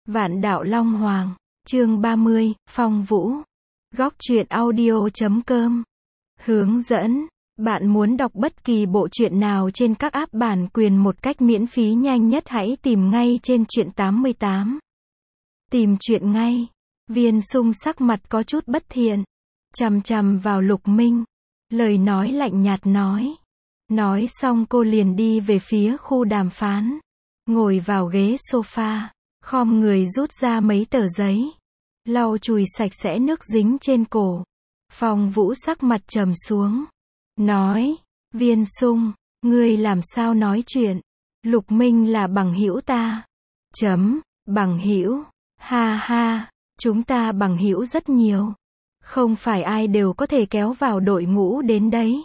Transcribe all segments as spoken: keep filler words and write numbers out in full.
Vạn Đạo Long Hoàng, chương ba mươi, Phong Vũ. Góc truyện audio chấm com. Hướng dẫn. Bạn muốn đọc bất kỳ bộ truyện nào trên các app bản quyền một cách miễn phí nhanh nhất hãy tìm ngay trên truyện tám mươi tám. Tìm truyện ngay. Viên Sung sắc mặt có chút bất thiện, chằm chằm vào Lục Minh, lời nói lạnh nhạt nói. Nói xong cô liền đi về phía khu đàm phán, ngồi vào ghế sofa, khom người rút ra mấy tờ giấy, lau chùi sạch sẽ nước dính trên cổ. Phong Vũ sắc mặt trầm xuống, nói, Viên Sung, ngươi làm sao nói chuyện? Lục Minh là bằng hữu ta. Chấm, bằng hữu, ha ha, chúng ta bằng hữu rất nhiều. Không phải ai đều có thể kéo vào đội ngũ đến đấy.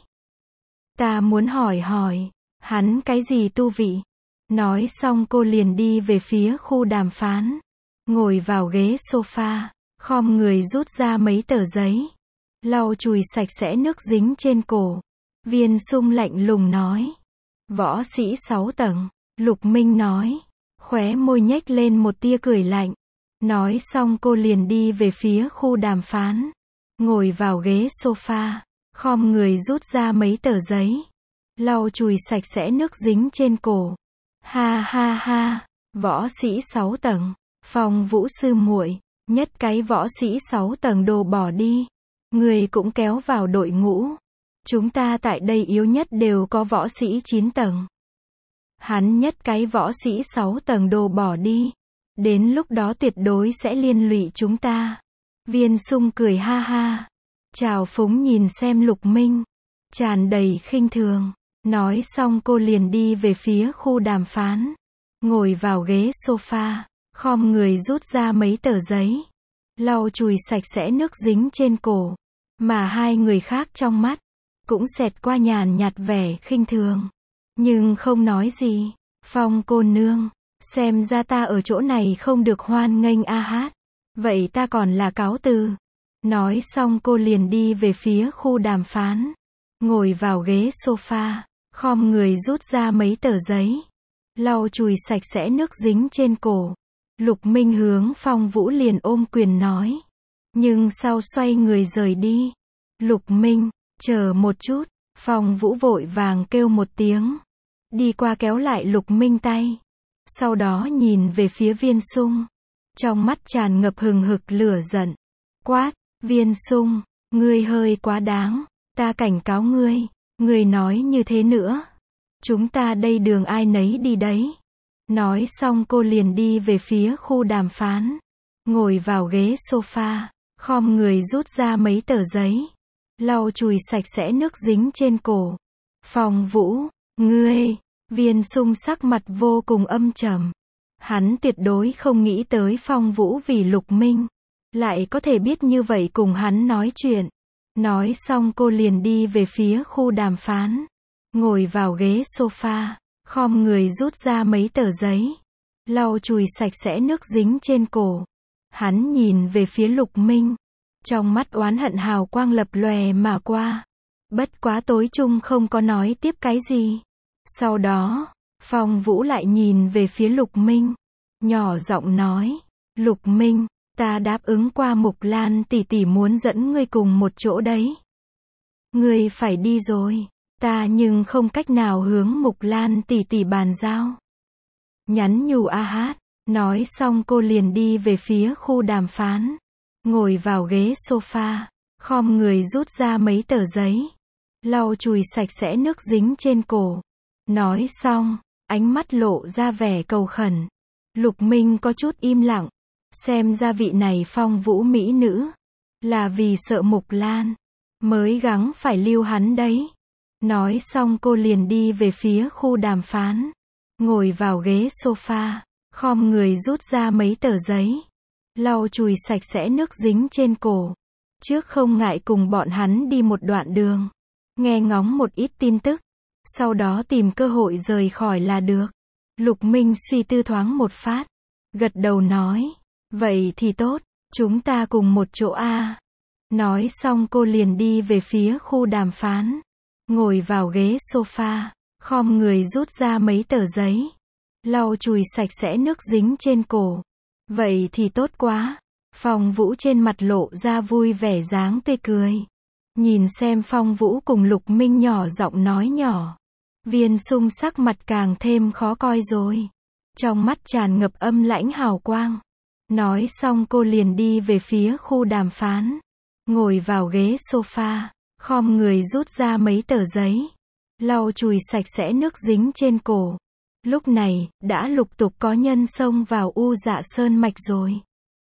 Ta muốn hỏi hỏi, hắn cái gì tu vị? Nói xong cô liền đi về phía khu đàm phán, ngồi vào ghế sofa, khom người rút ra mấy tờ giấy, lau chùi sạch sẽ nước dính trên cổ. Viên Sung lạnh lùng nói, võ sĩ sáu tầng. Lục Minh nói, khóe môi nhếch lên một tia cười lạnh. Nói xong cô liền đi về phía khu đàm phán, ngồi vào ghế sofa, khom người rút ra mấy tờ giấy, lau chùi sạch sẽ nước dính trên cổ. Ha ha ha, võ sĩ sáu tầng, Phong Vũ sư muội, nhất cái võ sĩ sáu tầng đồ bỏ đi, người cũng kéo vào đội ngũ. Chúng ta tại đây yếu nhất đều có võ sĩ chín tầng. Hắn nhất cái võ sĩ sáu tầng đồ bỏ đi, đến lúc đó tuyệt đối sẽ liên lụy chúng ta. Viên Sung cười ha ha, trào phúng nhìn xem Lục Minh, tràn đầy khinh thường. Nói xong cô liền đi về phía khu đàm phán, ngồi vào ghế sofa, khom người rút ra mấy tờ giấy, lau chùi sạch sẽ nước dính trên cổ. Mà hai người khác trong mắt cũng xẹt qua nhàn nhạt vẻ khinh thường, nhưng không nói gì. Phong cô nương, xem ra ta ở chỗ này không được hoan nghênh a hát. Vậy ta còn là cáo từ. Nói xong cô liền đi về phía khu đàm phán, ngồi vào ghế sofa, khom người rút ra mấy tờ giấy, lau chùi sạch sẽ nước dính trên cổ. Lục Minh hướng Phong Vũ liền ôm quyền nói, nhưng sau xoay người rời đi. Lục Minh, chờ một chút. Phong Vũ vội vàng kêu một tiếng, đi qua kéo lại Lục Minh tay, sau đó nhìn về phía Viên Sung, trong mắt tràn ngập hừng hực lửa giận, quát, Viên Sung, ngươi hơi quá đáng, ta cảnh cáo ngươi, ngươi nói như thế nữa, chúng ta đây đường ai nấy đi đấy. Nói xong cô liền đi về phía khu đàm phán, ngồi vào ghế sofa, khom người rút ra mấy tờ giấy, lau chùi sạch sẽ nước dính trên cổ. Phong Vũ, ngươi. Viên Sung sắc mặt vô cùng âm trầm. Hắn tuyệt đối không nghĩ tới Phong Vũ vì Lục Minh lại có thể biết như vậy cùng hắn nói chuyện. Nói xong cô liền đi về phía khu đàm phán, ngồi vào ghế sofa, khom người rút ra mấy tờ giấy, lau chùi sạch sẽ nước dính trên cổ. Hắn nhìn về phía Lục Minh, trong mắt oán hận hào quang lập lòe mà qua. Bất quá tối chung không có nói tiếp cái gì. Sau đó, Phong Vũ lại nhìn về phía Lục Minh, nhỏ giọng nói, Lục Minh, ta đáp ứng qua Mục Lan tỷ tỷ muốn dẫn ngươi cùng một chỗ đấy. Ngươi phải đi rồi, ta nhưng không cách nào hướng Mục Lan tỷ tỷ bàn giao. Nhắn nhủ a hát. Nói xong cô liền đi về phía khu đàm phán, ngồi vào ghế sofa, khom người rút ra mấy tờ giấy, lau chùi sạch sẽ nước dính trên cổ. Nói xong, ánh mắt lộ ra vẻ cầu khẩn. Lục Minh có chút im lặng, xem ra vị này Phong Vũ mỹ nữ là vì sợ Mục Lan mới gắng phải lưu hắn đấy. Nói xong cô liền đi về phía khu đàm phán, ngồi vào ghế sofa, khom người rút ra mấy tờ giấy, lau chùi sạch sẽ nước dính trên cổ. Trước không ngại cùng bọn hắn đi một đoạn đường, nghe ngóng một ít tin tức, sau đó tìm cơ hội rời khỏi là được. Lục Minh suy tư thoáng một phát, gật đầu nói, vậy thì tốt, chúng ta cùng một chỗ a. Nói xong cô liền đi về phía khu đàm phán, ngồi vào ghế sofa, khom người rút ra mấy tờ giấy, lau chùi sạch sẽ nước dính trên cổ. Vậy thì tốt quá. Phong Vũ trên mặt lộ ra vui vẻ dáng tươi cười. Nhìn xem Phong Vũ cùng Lục Minh nhỏ giọng nói nhỏ. Viên Sung sắc mặt càng thêm khó coi rồi. Trong mắt tràn ngập âm lãnh hào quang. Nói xong cô liền đi về phía khu đàm phán. Ngồi vào ghế sofa, khom người rút ra mấy tờ giấy. Lau chùi sạch sẽ nước dính trên cổ. Lúc này, đã lục tục có nhân xông vào U Dạ Sơn Mạch rồi.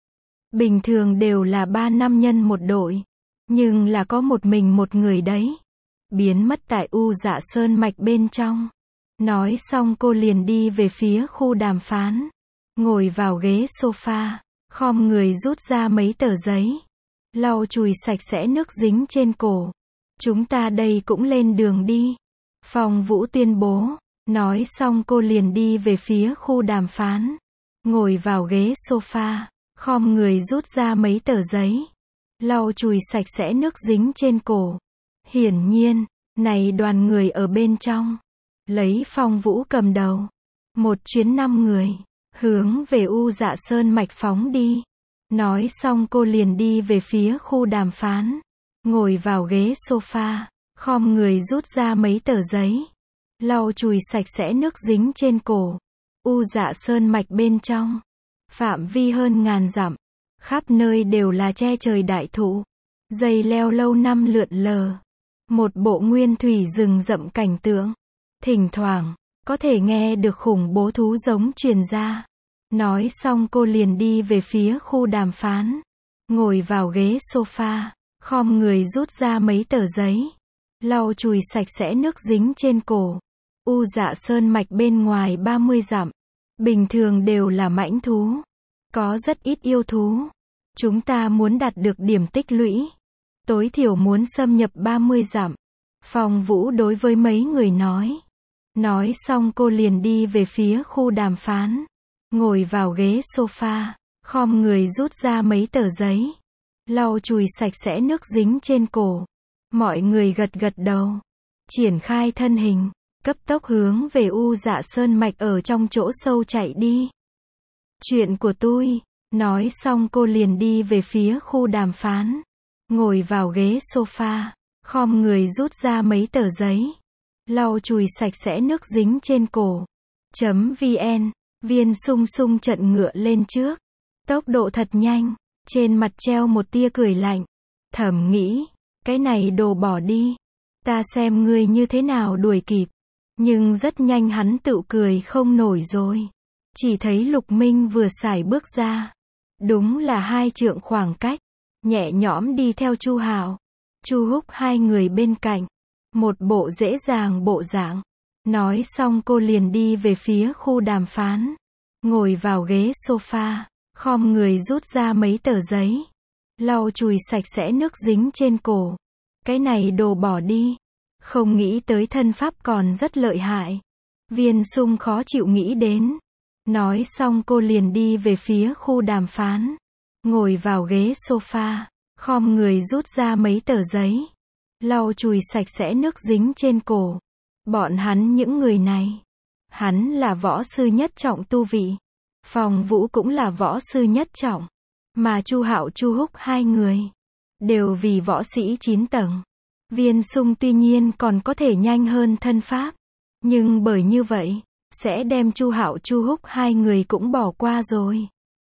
Bình thường đều là ba năm nhân một đội. Nhưng là có một mình một người đấy. Biến mất tại U Dạ Sơn Mạch bên trong. Nói xong cô liền đi về phía khu đàm phán. Ngồi vào ghế sofa, khom người rút ra mấy tờ giấy. Lau chùi sạch sẽ nước dính trên cổ. Chúng ta đây cũng lên đường đi. Phong Vũ tuyên bố. Nói xong cô liền đi về phía khu đàm phán. Ngồi vào ghế sofa, khom người rút ra mấy tờ giấy. Lau chùi sạch sẽ nước dính trên cổ. Hiển nhiên, này đoàn người ở bên trong. Lấy Phong Vũ cầm đầu. Một chuyến năm người. Hướng về U Dạ Sơn Mạch phóng đi. Nói xong cô liền đi về phía khu đàm phán. Ngồi vào ghế sofa, khom người rút ra mấy tờ giấy. Lau chùi sạch sẽ nước dính trên cổ. U Dạ Sơn Mạch bên trong. Phạm vi hơn ngàn dặm. Khắp nơi đều là che trời đại thụ. Dây leo lâu năm lượn lờ. Một bộ nguyên thủy rừng rậm cảnh tượng. Thỉnh thoảng, có thể nghe được khủng bố thú giống truyền ra. Nói xong cô liền đi về phía khu đàm phán. Ngồi vào ghế sofa, khom người rút ra mấy tờ giấy. Lau chùi sạch sẽ nước dính trên cổ. U Dạ Sơn Mạch bên ngoài ba mươi dặm. Bình thường đều là mãnh thú. Có rất ít yêu thú. Chúng ta muốn đạt được điểm tích lũy. Tối thiểu muốn xâm nhập ba mươi dặm. Phong Vũ đối với mấy người nói. Nói xong cô liền đi về phía khu đàm phán. Ngồi vào ghế sofa, khom người rút ra mấy tờ giấy. Lau chùi sạch sẽ nước dính trên cổ. Mọi người gật gật đầu. Triển khai thân hình. Cấp tốc hướng về U Dạ Sơn Mạch ở trong chỗ sâu chạy đi. Chuyện của tôi. Nói xong cô liền đi về phía khu đàm phán. Ngồi vào ghế sofa, khom người rút ra mấy tờ giấy. Lau chùi sạch sẽ nước dính trên cổ. Chấm vn. Viên Sung Sung trận ngựa lên trước. Tốc độ thật nhanh. Trên mặt treo một tia cười lạnh. Thầm nghĩ. Cái này đồ bỏ đi. Ta xem ngươi như thế nào đuổi kịp. Nhưng rất nhanh hắn tự cười không nổi rồi. Chỉ thấy Lục Minh vừa sải bước ra. Đúng là hai trượng khoảng cách. Nhẹ nhõm đi theo Chu Hạo. Chu Húc hai người bên cạnh. Một bộ dễ dàng bộ dạng. Nói xong cô liền đi về phía khu đàm phán. Ngồi vào ghế sofa, khom người rút ra mấy tờ giấy. Lau chùi sạch sẽ nước dính trên cổ. Cái này đồ bỏ đi. Không nghĩ tới thân pháp còn rất lợi hại. Viên Sung khó chịu nghĩ đến. Nói xong cô liền đi về phía khu đàm phán. Ngồi vào ghế sofa, khom người rút ra mấy tờ giấy. Lau chùi sạch sẽ nước dính trên cổ. Bọn hắn những người này. Hắn là võ sư nhất trọng tu vị. Phong Vũ cũng là võ sư nhất trọng. Mà Chu Hạo Chu Húc hai người. Đều vì võ sĩ chín tầng. Viên Sung tuy nhiên còn có thể nhanh hơn thân pháp. Nhưng bởi như vậy, sẽ đem Chu Hạo Chu Húc hai người cũng bỏ qua rồi.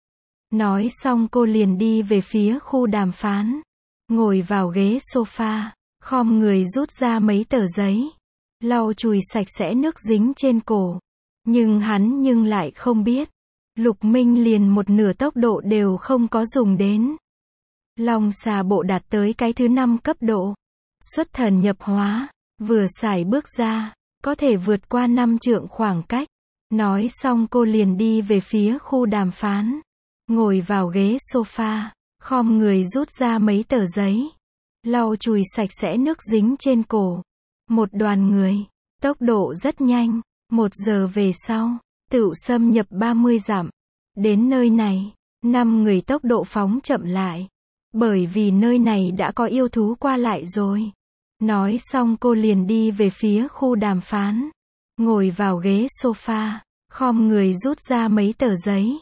Nói xong cô liền đi về phía khu đàm phán. Ngồi vào ghế sofa, khom người rút ra mấy tờ giấy. Lau chùi sạch sẽ nước dính trên cổ. Nhưng hắn nhưng lại không biết. Lục Minh liền một nửa tốc độ đều không có dùng đến. Long xà bộ đạt tới cái thứ năm cấp độ. Xuất thần nhập hóa. Vừa sải bước ra. Có thể vượt qua năm trượng khoảng cách. Nói xong cô liền đi về phía khu đàm phán. Ngồi vào ghế sofa. Khom người rút ra mấy tờ giấy. Lau chùi sạch sẽ nước dính trên cổ. Một đoàn người. Tốc độ rất nhanh. Một giờ về sau. Tựu xâm nhập ba mươi dặm. Đến nơi này. Năm người tốc độ phóng chậm lại. Bởi vì nơi này đã có yêu thú qua lại rồi. Nói xong cô liền đi về phía khu đàm phán. Ngồi vào ghế sofa. Khom người rút ra mấy tờ giấy.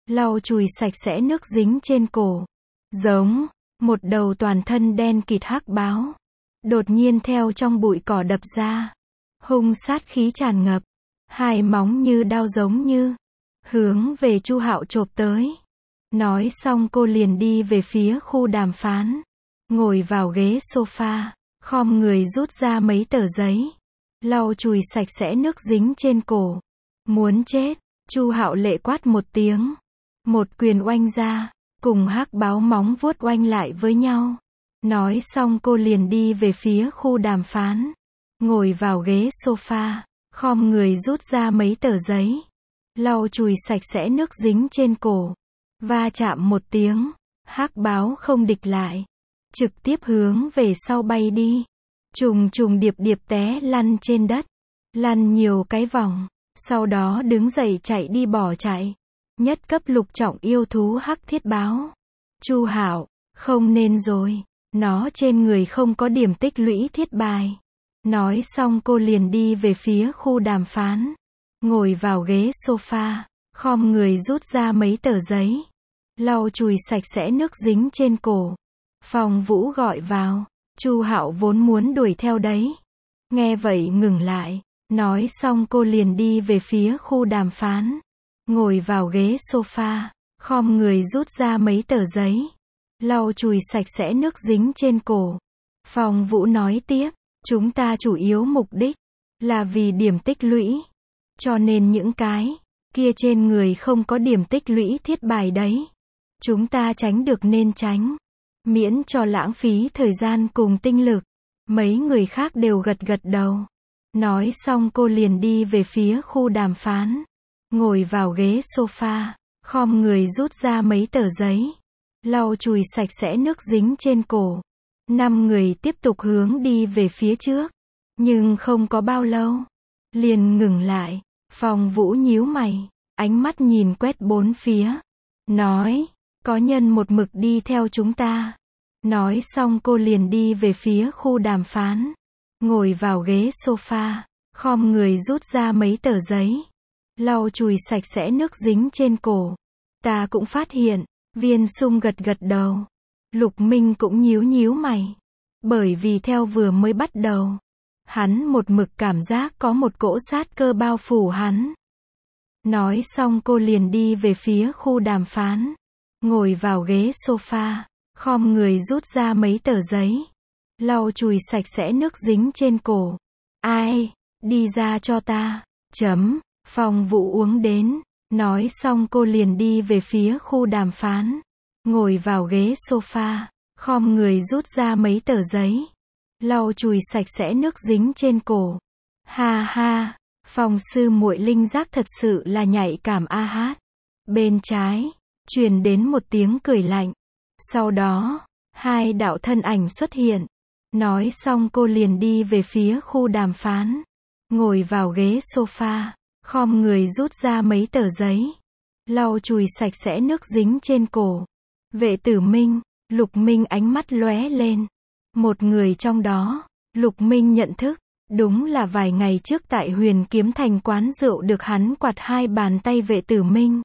lau chùi sạch sẽ nước dính trên cổ. Giống, một đầu toàn thân đen kịt hắc báo, đột nhiên theo trong bụi cỏ đập ra. Hung sát khí tràn ngập, hai móng như đao giống như hướng về Chu Hạo chộp tới. Nói xong cô liền đi về phía khu đàm phán, ngồi vào ghế sofa, khom người rút ra mấy tờ giấy, lau chùi sạch sẽ nước dính trên cổ. Muốn chết, Chu Hạo lệ quát một tiếng, một quyền oanh ra, cùng hắc báo móng vuốt oanh lại với nhau. Nói xong cô liền đi về phía khu đàm phán, ngồi vào ghế sofa, khom người rút ra mấy tờ giấy, lau chùi sạch sẽ nước dính trên cổ. Va chạm một tiếng, hắc báo không địch lại, trực tiếp hướng về sau bay đi, trùng trùng điệp điệp té lăn trên đất, lăn nhiều cái vòng, sau đó đứng dậy chạy đi bỏ chạy. Nhất cấp lục trọng yêu thú hắc thiết báo. Chu Hạo, không nên rồi, nó trên người không có điểm tích lũy thiết bài. Nói xong cô liền đi về phía khu đàm phán, ngồi vào ghế sofa, khom người rút ra mấy tờ giấy, lau chùi sạch sẽ nước dính trên cổ. Phong Vũ gọi vào, Chu Hạo vốn muốn đuổi theo đấy. Nghe vậy ngừng lại, nói xong cô liền đi về phía khu đàm phán, ngồi vào ghế sofa, khom người rút ra mấy tờ giấy, lau chùi sạch sẽ nước dính trên cổ. Phong Vũ nói tiếp, chúng ta chủ yếu mục đích là vì điểm tích lũy, cho nên những cái kia trên người không có điểm tích lũy thiết bài đấy, chúng ta tránh được nên tránh, miễn cho lãng phí thời gian cùng tinh lực. Mấy người khác đều gật gật đầu. Nói xong cô liền đi về phía khu đàm phán, ngồi vào ghế sofa, khom người rút ra mấy tờ giấy, lau chùi sạch sẽ nước dính trên cổ. Năm người tiếp tục hướng đi về phía trước, nhưng không có bao lâu, liền ngừng lại. Phong Vũ nhíu mày, ánh mắt nhìn quét bốn phía, nói, có nhân một mực đi theo chúng ta. Nói xong cô liền đi về phía khu đàm phán, ngồi vào ghế sofa, khom người rút ra mấy tờ giấy, lau chùi sạch sẽ nước dính trên cổ. Ta cũng phát hiện, Viên Sung gật gật đầu. Lục Minh cũng nhíu nhíu mày, bởi vì theo vừa mới bắt đầu, hắn một mực cảm giác có một cỗ sát cơ bao phủ hắn. Nói xong cô liền đi về phía khu đàm phán, ngồi vào ghế sofa, khom người rút ra mấy tờ giấy, lau chùi sạch sẽ nước dính trên cổ. Ai, đi ra cho ta, chấm, Phong Vũ uống đến. Nói xong cô liền đi về phía khu đàm phán, ngồi vào ghế sofa, khom người rút ra mấy tờ giấy, lau chùi sạch sẽ nước dính trên cổ. Ha ha, Phong sư muội linh giác thật sự là nhạy cảm a hát. Bên trái, truyền đến một tiếng cười lạnh. Sau đó, hai đạo thân ảnh xuất hiện. Nói xong cô liền đi về phía khu đàm phán, ngồi vào ghế sofa, khom người rút ra mấy tờ giấy, lau chùi sạch sẽ nước dính trên cổ. Vệ Tử Minh, Lục Minh ánh mắt lóe lên. Một người trong đó, Lục Minh nhận thức, đúng là vài ngày trước tại Huyền Kiếm Thành quán rượu được hắn quạt hai bàn tay Vệ Tử Minh.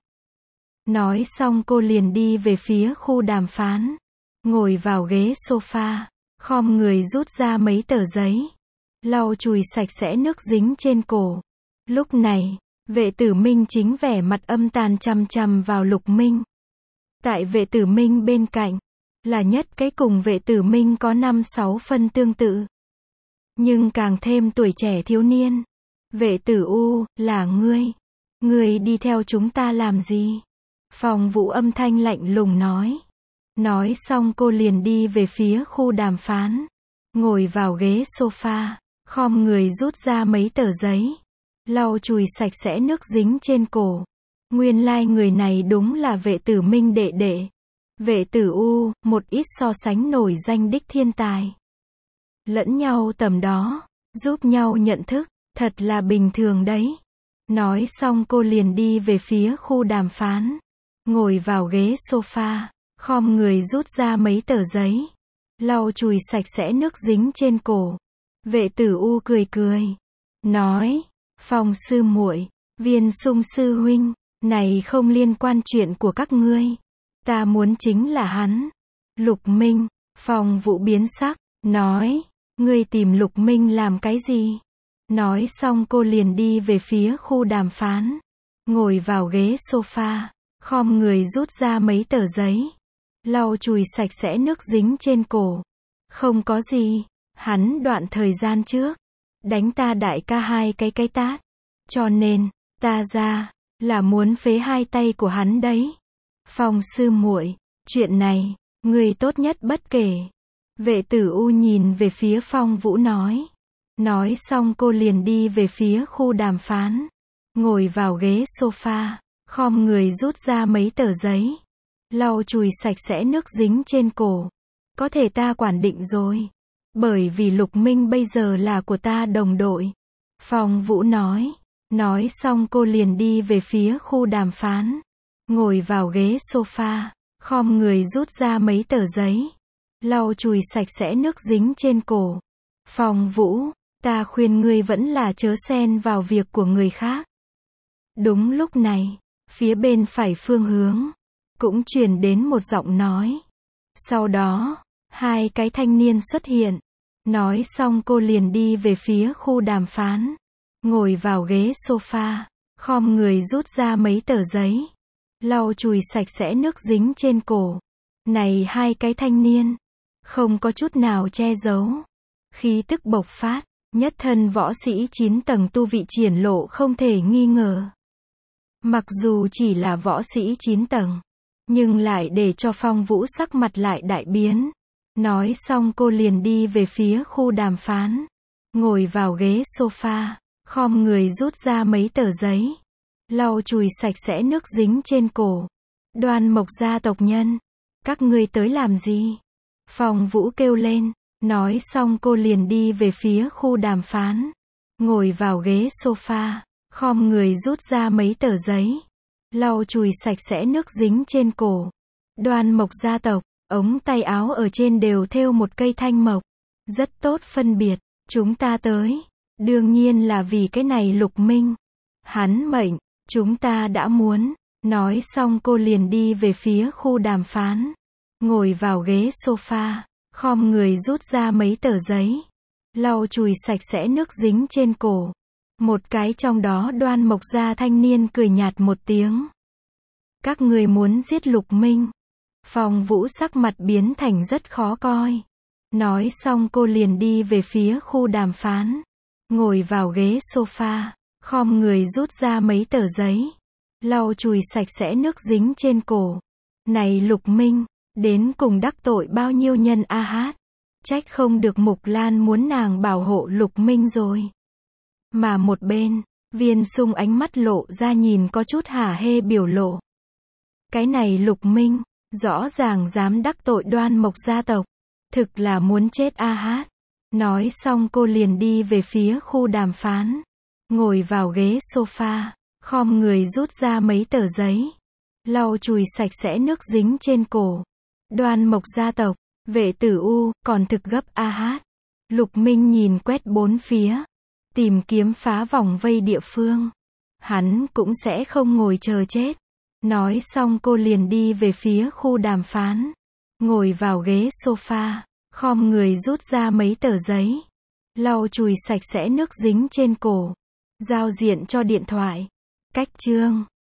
Nói xong cô liền đi về phía khu đàm phán, ngồi vào ghế sofa, khom người rút ra mấy tờ giấy, lau chùi sạch sẽ nước dính trên cổ. Lúc này, Vệ Tử Minh chính vẻ mặt âm tàn chằm chằm vào Lục Minh. Tại Vệ Tử Minh bên cạnh, là nhất cái cùng Vệ Tử Minh có năm sáu phân tương tự, nhưng càng thêm tuổi trẻ thiếu niên. Vệ Tử U, là ngươi. Ngươi đi theo chúng ta làm gì? Phong Vũ âm thanh lạnh lùng nói. Nói xong cô liền đi về phía khu đàm phán, ngồi vào ghế sofa, khom người rút ra mấy tờ giấy, lau chùi sạch sẽ nước dính trên cổ. Nguyên lai người này đúng là Vệ Tử Minh đệ đệ. Vệ Tử U, một ít so sánh nổi danh đích thiên tài. Lẫn nhau tầm đó, giúp nhau nhận thức, thật là bình thường đấy. Nói xong cô liền đi về phía khu đàm phán, ngồi vào ghế sofa, khom người rút ra mấy tờ giấy, lau chùi sạch sẽ nước dính trên cổ. Vệ Tử U cười cười, nói, Phong sư muội, Viên Sung sư huynh, Này không liên quan chuyện của các ngươi. Ta muốn chính là hắn. Lục Minh, Phong Vũ biến sắc, nói, ngươi tìm Lục Minh làm cái gì? Nói xong cô liền đi về phía khu đàm phán. Ngồi vào ghế sofa, khom người rút ra mấy tờ giấy. Lau chùi sạch sẽ nước dính trên cổ. Không có gì, hắn đoạn thời gian trước. Đánh ta đại ca hai cái cái tát. Cho nên, ta ra, là muốn phế hai tay của hắn đấy. Phong sư muội, chuyện này, người tốt nhất bất kể. Vệ tử U nhìn về phía Phong Vũ nói. Nói xong cô liền đi về phía khu đàm phán. Ngồi vào ghế sofa, khom người rút ra mấy tờ giấy. Lau chùi sạch sẽ nước dính trên cổ. Có thể ta quản định rồi. Bởi vì Lục Minh bây giờ là của ta đồng đội. Phong Vũ nói. Nói xong cô liền đi về phía khu đàm phán. Ngồi vào ghế sofa, khom người rút ra mấy tờ giấy. Lau chùi sạch sẽ nước dính trên cổ. Phong Vũ, ta khuyên ngươi vẫn là chớ xen vào việc của người khác. Đúng lúc này, phía bên phải phương hướng, cũng truyền đến một giọng nói. Sau đó, hai cái thanh niên xuất hiện. Nói xong cô liền đi về phía khu đàm phán. Ngồi vào ghế sofa, khom người rút ra mấy tờ giấy. Lau chùi sạch sẽ nước dính trên cổ. Này hai cái thanh niên, không có chút nào che giấu. Khí tức bộc phát, nhất thân võ sĩ chín tầng tu vị triển lộ không thể nghi ngờ. Mặc dù chỉ là võ sĩ chín tầng, nhưng lại để cho Phong Vũ sắc mặt lại đại biến. Nói xong cô liền đi về phía khu đàm phán. Ngồi vào ghế sofa, khom người rút ra mấy tờ giấy. Lau chùi sạch sẽ nước dính trên cổ. Đoan Mộc gia tộc nhân. Các ngươi tới làm gì? Phong Vũ kêu lên. Nói xong cô liền đi về phía khu đàm phán. Ngồi vào ghế sofa, khom người rút ra mấy tờ giấy. Lau chùi sạch sẽ nước dính trên cổ. Đoan Mộc gia tộc, ống tay áo ở trên đều thêu một cây thanh mộc. Rất tốt phân biệt, chúng ta tới. Đương nhiên là vì cái này Lục Minh. Hắn mệnh, chúng ta đã muốn. Nói xong cô liền đi về phía khu đàm phán. Ngồi vào ghế sofa, khom người rút ra mấy tờ giấy. Lau chùi sạch sẽ nước dính trên cổ. Một cái trong đó Đoan Mộc gia thanh niên cười nhạt một tiếng. Các người muốn giết Lục Minh. Phong Vũ sắc mặt biến thành rất khó coi. Nói xong cô liền đi về phía khu đàm phán. Ngồi vào ghế sofa, khom người rút ra mấy tờ giấy. Lau chùi sạch sẽ nước dính trên cổ. Này Lục Minh, đến cùng đắc tội bao nhiêu nhân a hát. Trách không được Mục Lan muốn nàng bảo hộ Lục Minh rồi. Mà một bên, Viên Sung ánh mắt lộ ra nhìn có chút hả hê biểu lộ. Cái này Lục Minh, rõ ràng dám đắc tội Đoan Mộc gia tộc. Thực là muốn chết a hát. Nói xong cô liền đi về phía khu đàm phán. Ngồi vào ghế sofa, khom người rút ra mấy tờ giấy. Lau chùi sạch sẽ nước dính trên cổ. Đoan Mộc gia tộc, Vệ Tử U, còn thực gấp a hát. Lục Minh nhìn quét bốn phía. Tìm kiếm phá vòng vây địa phương. Hắn cũng sẽ không ngồi chờ chết. Nói xong cô liền đi về phía khu đàm phán. Ngồi vào ghế sofa, khom người rút ra mấy tờ giấy. Lau chùi sạch sẽ nước dính trên cổ. Giao diện cho điện thoại. Cách chương